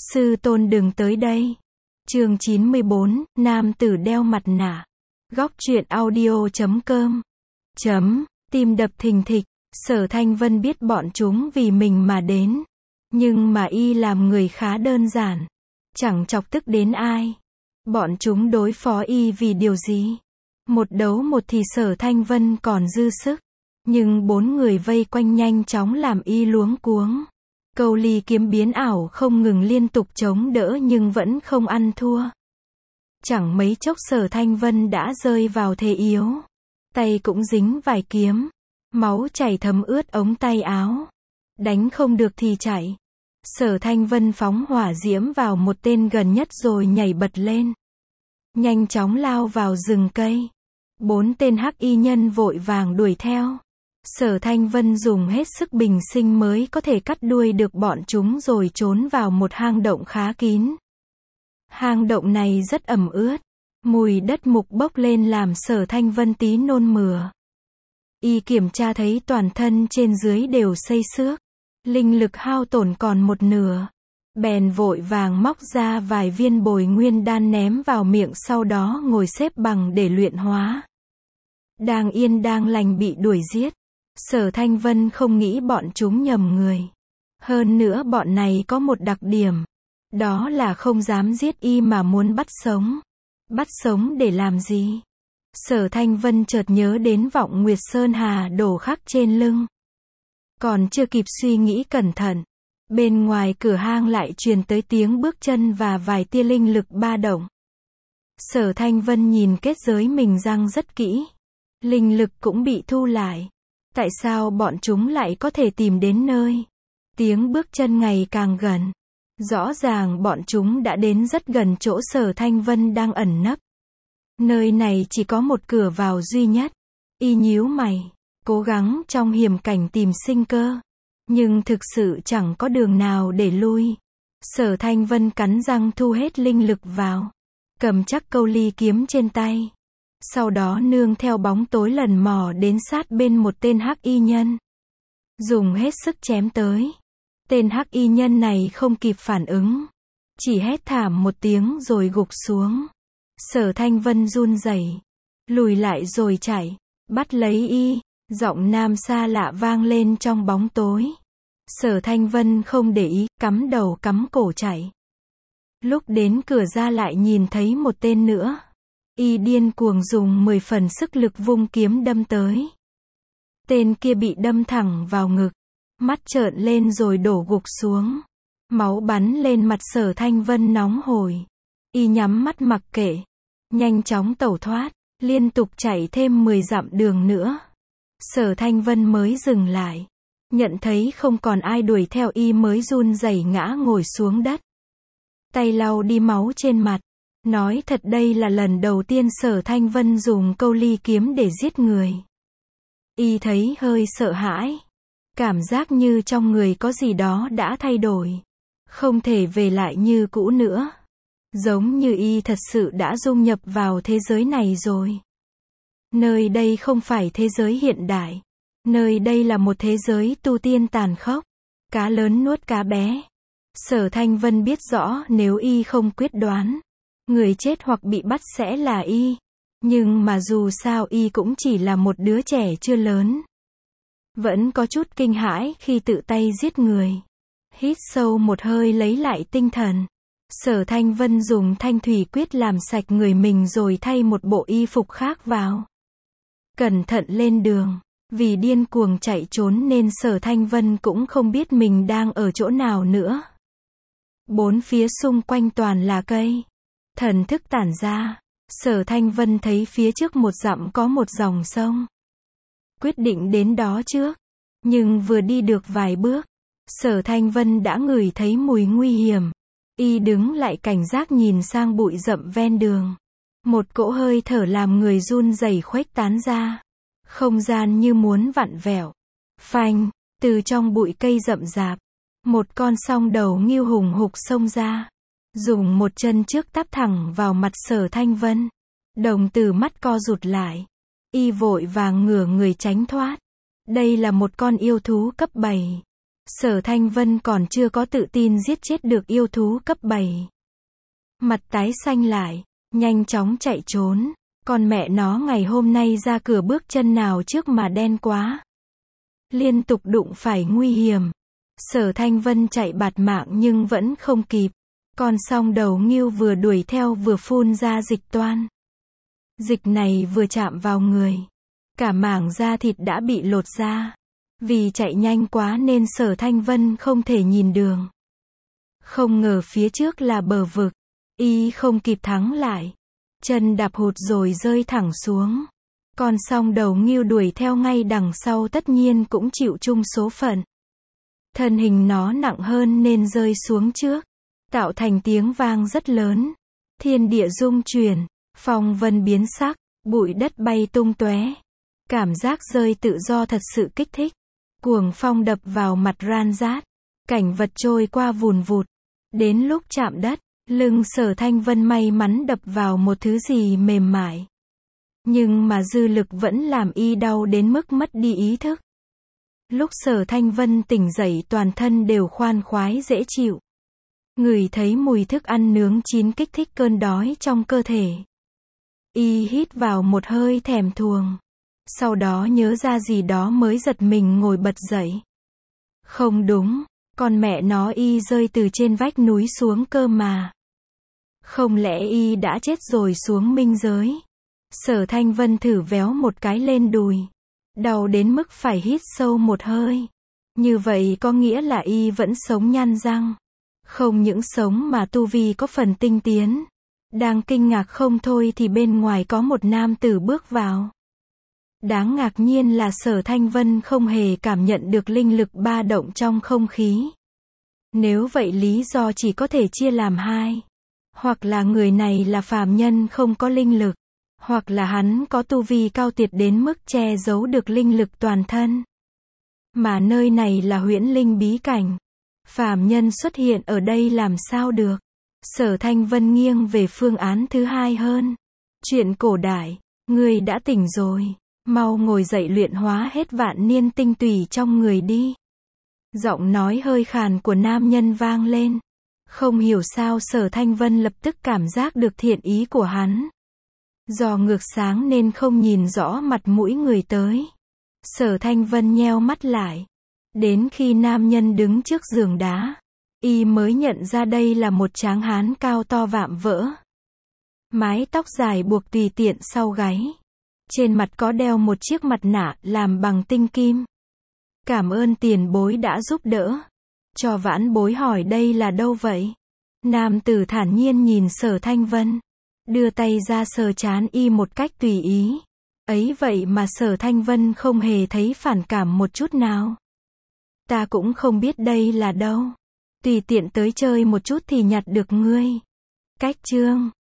Sư tôn đừng tới đây. Chương 94, nam tử đeo mặt nạ. Góc truyện audio.com. Tim đập thình thịch, Sở Thanh Vân biết bọn chúng vì mình mà đến. Nhưng mà y làm người khá đơn giản. Chẳng chọc tức đến ai. Bọn chúng đối phó y vì điều gì? Một đấu một thì Sở Thanh Vân còn dư sức. Nhưng 4 người vây quanh nhanh chóng làm y luống cuống. Câu ly kiếm biến ảo không ngừng liên tục chống đỡ nhưng vẫn không ăn thua. Chẳng mấy chốc Sở Thanh Vân đã rơi vào thế yếu. Tay cũng dính vài kiếm. Máu chảy thấm ướt ống tay áo. Đánh không được thì chạy. Sở Thanh Vân phóng hỏa diễm vào một tên gần nhất rồi nhảy bật lên. Nhanh chóng lao vào rừng cây. 4 tên hắc y nhân vội vàng đuổi theo. Sở Thanh Vân dùng hết sức bình sinh mới có thể cắt đuôi được bọn chúng rồi trốn vào một hang động khá kín. Hang động này rất ẩm ướt. Mùi đất mục bốc lên làm Sở Thanh Vân tí nôn mửa. Y kiểm tra thấy toàn thân trên dưới đều xây xước. Linh lực hao tổn còn một nửa. Bèn vội vàng móc ra vài viên bồi nguyên đan ném vào miệng sau đó ngồi xếp bằng để luyện hóa. Đang yên đang lành bị đuổi giết. Sở Thanh Vân không nghĩ bọn chúng nhầm người. Hơn nữa bọn này có một đặc điểm. Đó là không dám giết y mà muốn bắt sống. Bắt sống để làm gì? Sở Thanh Vân chợt nhớ đến vọng Nguyệt Sơn Hà đổ khắc trên lưng. Còn chưa kịp suy nghĩ cẩn thận. Bên ngoài cửa hang lại truyền tới tiếng bước chân và vài tia linh lực ba động. Sở Thanh Vân nhìn kết giới mình răng rất kỹ. Linh lực cũng bị thu lại. Tại sao bọn chúng lại có thể tìm đến nơi? Tiếng bước chân ngày càng gần. Rõ ràng bọn chúng đã đến rất gần chỗ Sở Thanh Vân đang ẩn nấp. Nơi này chỉ có một cửa vào duy nhất. Y nhíu mày, cố gắng trong hiểm cảnh tìm sinh cơ. Nhưng thực sự chẳng có đường nào để lui. Sở Thanh Vân cắn răng thu hết linh lực vào. Cầm chắc câu ly kiếm trên tay. Sau đó nương theo bóng tối lần mò đến sát bên một tên hắc y nhân. Dùng hết sức chém tới. Tên hắc y nhân này không kịp phản ứng. Chỉ hét thảm một tiếng rồi gục xuống. Sở Thanh Vân run rẩy, lùi lại rồi chạy. Bắt lấy y. Giọng nam xa lạ vang lên trong bóng tối. Sở Thanh Vân không để ý, cắm đầu cắm cổ chạy. Lúc đến cửa ra lại nhìn thấy một tên nữa. Y điên cuồng dùng 10 phần sức lực vung kiếm đâm tới. Tên kia bị đâm thẳng vào ngực. Mắt trợn lên rồi đổ gục xuống. Máu bắn lên mặt Sở Thanh Vân nóng hổi. Y nhắm mắt mặc kệ. Nhanh chóng tẩu thoát. Liên tục chạy thêm 10 dặm đường nữa. Sở Thanh Vân mới dừng lại. Nhận thấy không còn ai đuổi theo y mới run rẩy ngã ngồi xuống đất. Tay lau đi máu trên mặt. Nói thật đây là lần đầu tiên Sở Thanh Vân dùng câu ly kiếm để giết người. Y thấy hơi sợ hãi. Cảm giác như trong người có gì đó đã thay đổi. Không thể về lại như cũ nữa. Giống như y thật sự đã dung nhập vào thế giới này rồi. Nơi đây không phải thế giới hiện đại. Nơi đây là một thế giới tu tiên tàn khốc. Cá lớn nuốt cá bé. Sở Thanh Vân biết rõ nếu y không quyết đoán, người chết hoặc bị bắt sẽ là y. Nhưng mà dù sao y cũng chỉ là một đứa trẻ chưa lớn. Vẫn có chút kinh hãi khi tự tay giết người. Hít sâu một hơi lấy lại tinh thần. Sở Thanh Vân dùng thanh thủy quyết làm sạch người mình rồi thay một bộ y phục khác vào. Cẩn thận lên đường. Vì điên cuồng chạy trốn nên Sở Thanh Vân cũng không biết mình đang ở chỗ nào nữa. 4 phía xung quanh toàn là cây. Thần thức tản ra. Sở Thanh Vân thấy phía trước 1 dặm có một dòng sông. Quyết định đến đó trước. Nhưng vừa đi được vài bước, Sở Thanh Vân đã ngửi thấy mùi nguy hiểm. Y đứng lại cảnh giác nhìn sang bụi rậm ven đường. Một cỗ hơi thở làm người run rẩy khuếch tán ra. Không gian như muốn vặn vẹo. Phanh, từ trong bụi cây rậm rạp, một con song đầu ngưu hùng hục xông ra. Dùng một chân trước tắp thẳng vào mặt Sở Thanh Vân. Đồng tử mắt co rụt lại. Y vội vàng ngửa người tránh thoát. Đây là một con yêu thú cấp 7. Sở Thanh Vân còn chưa có tự tin giết chết được yêu thú cấp 7. Mặt tái xanh lại, nhanh chóng chạy trốn. Con mẹ nó ngày hôm nay ra cửa bước chân nào trước mà đen quá. Liên tục đụng phải nguy hiểm. Sở Thanh Vân chạy bạt mạng nhưng vẫn không kịp. Con song đầu ngưu vừa đuổi theo vừa phun ra dịch toan. Dịch này vừa chạm vào người, cả mảng da thịt đã bị lột ra. Vì chạy nhanh quá nên Sở Thanh Vân không thể nhìn đường. Không ngờ phía trước là bờ vực. Y không kịp thắng lại. Chân đạp hụt rồi rơi thẳng xuống. Con song đầu ngưu đuổi theo ngay đằng sau tất nhiên cũng chịu chung số phận. Thân hình nó nặng hơn nên rơi xuống trước, tạo thành tiếng vang rất lớn. Thiên địa rung chuyển, phong vân biến sắc, bụi đất bay tung tóe. Cảm giác rơi tự do thật sự kích thích. Cuồng phong đập vào mặt ran rát, cảnh vật trôi qua vùn vụt. Đến lúc chạm đất, lưng Sở Thanh Vân may mắn đập vào một thứ gì mềm mại. Nhưng mà dư lực vẫn làm y đau đến mức mất đi ý thức. Lúc Sở Thanh Vân tỉnh dậy toàn thân đều khoan khoái dễ chịu. Ngửi thấy mùi thức ăn nướng chín kích thích cơn đói trong cơ thể. Y hít vào một hơi thèm thuồng. Sau đó nhớ ra gì đó mới giật mình ngồi bật dậy. Không đúng, con mẹ nó y rơi từ trên vách núi xuống cơ mà. Không lẽ y đã chết rồi xuống minh giới? Sở Thanh Vân thử véo một cái lên đùi. Đau đến mức phải hít sâu một hơi. Như vậy có nghĩa là y vẫn sống nhăn răng. Không những sống mà tu vi có phần tinh tiến. Đang kinh ngạc không thôi thì bên ngoài có một nam tử bước vào. Đáng ngạc nhiên là Sở Thanh Vân không hề cảm nhận được linh lực ba động trong không khí. Nếu vậy lý do chỉ có thể chia làm hai. Hoặc là người này là phàm nhân không có linh lực. Hoặc là hắn có tu vi cao tuyệt đến mức che giấu được linh lực toàn thân. Mà nơi này là huyễn linh bí cảnh. Phàm nhân xuất hiện ở đây làm sao được. Sở Thanh Vân nghiêng về phương án thứ hai hơn. Chuyện cổ đại, ngươi đã tỉnh rồi. Mau ngồi dậy luyện hóa hết vạn niên tinh tùy trong người đi. Giọng nói hơi khàn của nam nhân vang lên. Không hiểu sao Sở Thanh Vân lập tức cảm giác được thiện ý của hắn. Do ngược sáng nên không nhìn rõ mặt mũi người tới. Sở Thanh Vân nheo mắt lại. Đến khi nam nhân đứng trước giường đá, y mới nhận ra đây là một tráng hán cao to vạm vỡ. Mái tóc dài buộc tùy tiện sau gáy. Trên mặt có đeo một chiếc mặt nạ làm bằng tinh kim. Cảm ơn tiền bối đã giúp đỡ. Cho vãn bối hỏi đây là đâu vậy? Nam tử thản nhiên nhìn Sở Thanh Vân. Đưa tay ra sờ trán y một cách tùy ý. Ấy vậy mà Sở Thanh Vân không hề thấy phản cảm một chút nào. Ta cũng không biết đây là đâu. Tùy tiện tới chơi một chút thì nhặt được ngươi. Cách chương